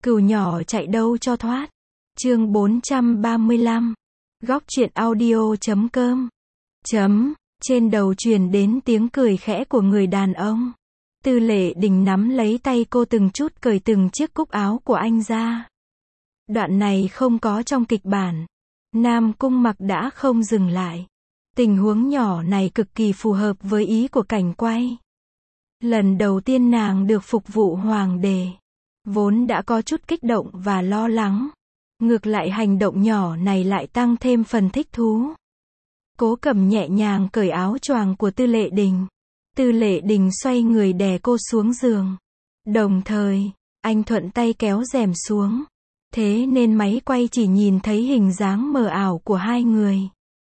Cừu nhỏ chạy đâu cho thoát. Chương 435. Góc truyện audio.com. Trên đầu truyền đến tiếng cười khẽ của người đàn ông. Tư Lệ Đình nắm lấy tay cô từng chút cởi từng chiếc cúc áo của anh ra. Đoạn này không có trong kịch bản. Nam Cung Mặc đã không dừng lại. Tình huống nhỏ này cực kỳ phù hợp với ý của cảnh quay. Lần đầu tiên nàng được phục vụ hoàng đế, vốn đã có chút kích động và lo lắng. Ngược lại hành động nhỏ này lại tăng thêm phần thích thú. Cố Cẩm nhẹ nhàng cởi áo choàng của Tư Lệ Đình. Tư Lệ Đình xoay người đè cô xuống giường. Đồng thời, anh thuận tay kéo rèm xuống. Thế nên máy quay chỉ nhìn thấy hình dáng mờ ảo của hai người.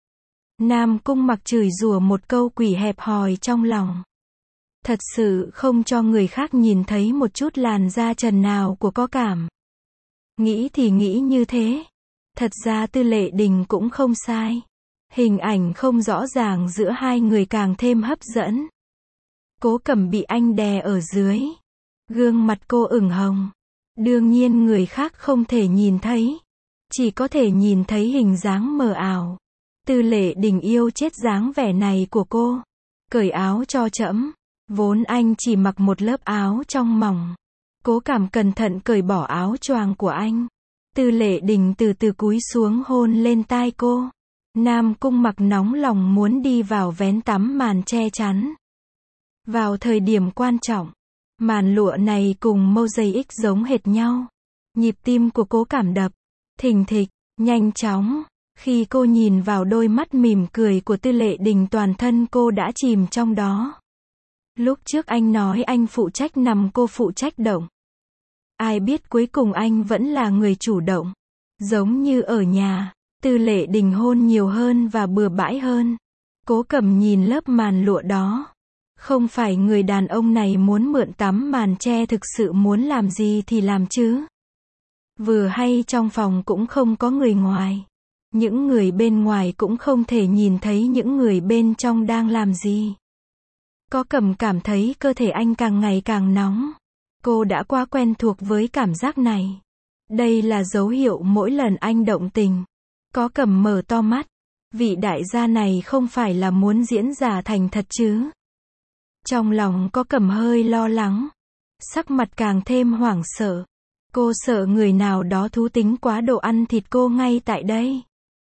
Nam Cung Mặc chửi rủa một câu quỷ hẹp hòi trong lòng. Thật sự không cho người khác nhìn thấy một chút làn da trần nào của Có Cảm. Nghĩ thì nghĩ như thế. Thật ra Tư Lệ Đình cũng không sai. Hình ảnh không rõ ràng giữa hai người càng thêm hấp dẫn. Cố Cẩm bị anh đè ở dưới. Gương mặt cô ửng hồng. Đương nhiên người khác không thể nhìn thấy. Chỉ có thể nhìn thấy hình dáng mờ ảo. Tư Lệ Đình yêu chết dáng vẻ này của cô. Cởi áo cho trẫm. Vốn anh chỉ mặc một lớp áo trong mỏng. Cố Cảm cẩn thận cởi bỏ áo choàng của anh. Tư Lệ Đình từ từ cúi xuống hôn lên tai cô. Nam Cung Mặc nóng lòng muốn đi vào vén tắm màn che chắn. Vào thời điểm quan trọng, màn lụa này cùng mosaic giống hệt nhau. Nhịp tim của Cố Cảm đập thình thịch, nhanh chóng. Khi cô nhìn vào đôi mắt mỉm cười của Tư Lệ Đình, toàn thân cô đã chìm trong đó. Lúc trước anh nói anh phụ trách nằm, cô phụ trách động. Ai biết cuối cùng anh vẫn là người chủ động. Giống như ở nhà, Tư Lệ Đình hôn nhiều hơn và bừa bãi hơn. Cố Cẩm nhìn lớp màn lụa đó. Không phải người đàn ông này muốn mượn tắm màn che thực sự muốn làm gì thì làm chứ. Vừa hay trong phòng cũng không có người ngoài. Những người bên ngoài cũng không thể nhìn thấy những người bên trong đang làm gì. Có Cẩm cảm thấy cơ thể anh càng ngày càng nóng. Cô đã quá quen thuộc với cảm giác này. Đây là dấu hiệu mỗi lần anh động tình. Có Cẩm mở to mắt. Vị đại gia này không phải là muốn diễn giả thành thật chứ? Trong lòng Có Cẩm hơi lo lắng. Sắc mặt càng thêm hoảng sợ. Cô sợ người nào đó thú tính quá độ ăn thịt cô ngay tại đây.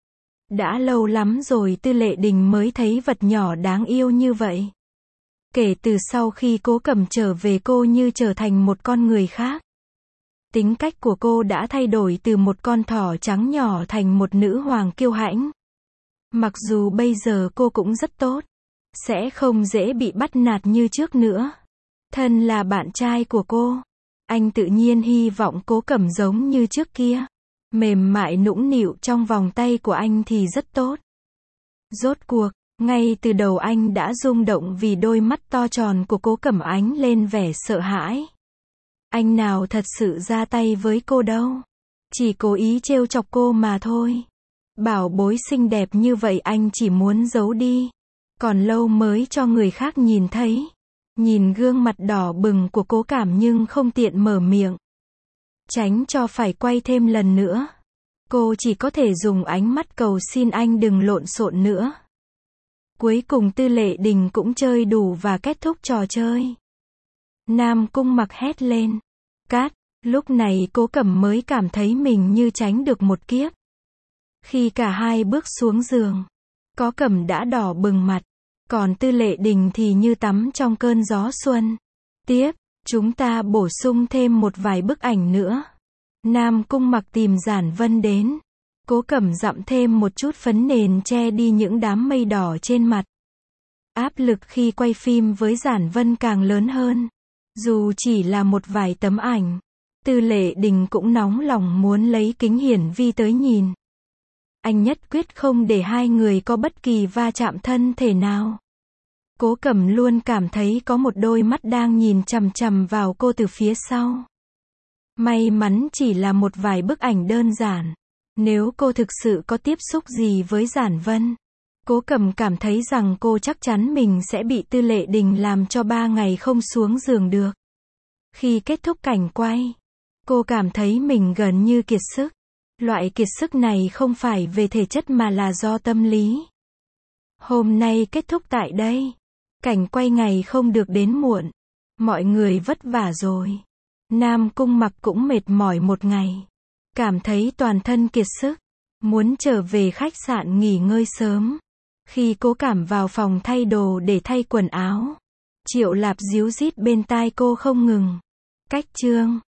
Đã lâu lắm rồi Tư Lệ Đình mới thấy vật nhỏ đáng yêu như vậy. Kể từ sau khi Cố Cẩm trở về, cô như trở thành một con người khác. Tính cách của cô đã thay đổi từ một con thỏ trắng nhỏ thành một nữ hoàng kiêu hãnh. Mặc dù bây giờ cô cũng rất tốt, sẽ không dễ bị bắt nạt như trước nữa. Thân là bạn trai của cô, anh tự nhiên hy vọng Cố Cẩm giống như trước kia. Mềm mại nũng nịu trong vòng tay của anh thì rất tốt. Rốt cuộc, ngay từ đầu anh đã rung động vì đôi mắt to tròn của Cố Cẩm ánh lên vẻ sợ hãi. Anh nào thật sự ra tay với cô đâu. Chỉ cố ý trêu chọc cô mà thôi. Bảo bối xinh đẹp như vậy anh chỉ muốn giấu đi. Còn lâu mới cho người khác nhìn thấy. Nhìn gương mặt đỏ bừng của Cố Cảm nhưng không tiện mở miệng. Tránh cho phải quay thêm lần nữa. Cô chỉ có thể dùng ánh mắt cầu xin anh đừng lộn xộn nữa. Cuối cùng Tư Lệ Đình cũng chơi đủ và kết thúc trò chơi. Nam Cung Mặc hét lên. Cát, lúc này Cố Cẩm mới cảm thấy mình như tránh được một kiếp. Khi cả hai bước xuống giường, Có Cẩm đã đỏ bừng mặt, còn Tư Lệ Đình thì như tắm trong cơn gió xuân. Tiếp, chúng ta bổ sung thêm một vài bức ảnh nữa. Nam Cung Mặc tìm Giản Vân đến. Cố Cẩm dặm thêm một chút phấn nền che đi những đám mây đỏ trên mặt. Áp lực khi quay phim với Giản Vân càng lớn hơn. Dù chỉ là một vài tấm ảnh, Tư Lệ Đình cũng nóng lòng muốn lấy kính hiển vi tới nhìn. Anh nhất quyết không để hai người có bất kỳ va chạm thân thể nào. Cố Cẩm luôn cảm thấy có một đôi mắt đang nhìn chằm chằm vào cô từ phía sau. May mắn chỉ là một vài bức ảnh đơn giản. Nếu cô thực sự có tiếp xúc gì với Giản Vân, Cố Cẩm cảm thấy rằng cô chắc chắn mình sẽ bị Tư Lệ Đình làm cho 3 ngày không xuống giường được. Khi kết thúc cảnh quay, Cô cảm thấy mình gần như kiệt sức. Loại kiệt sức này không phải về thể chất mà là do tâm lý. Hôm nay kết thúc tại đây. Cảnh quay ngày không được đến muộn. Mọi người vất vả rồi. Nam Cung Mặc cũng mệt mỏi một ngày. Cảm thấy toàn thân kiệt sức. Muốn trở về khách sạn nghỉ ngơi sớm. Khi Cố Cảm vào phòng thay đồ để thay quần áo, Triệu Lạp díu dít bên tai cô không ngừng. Cách chương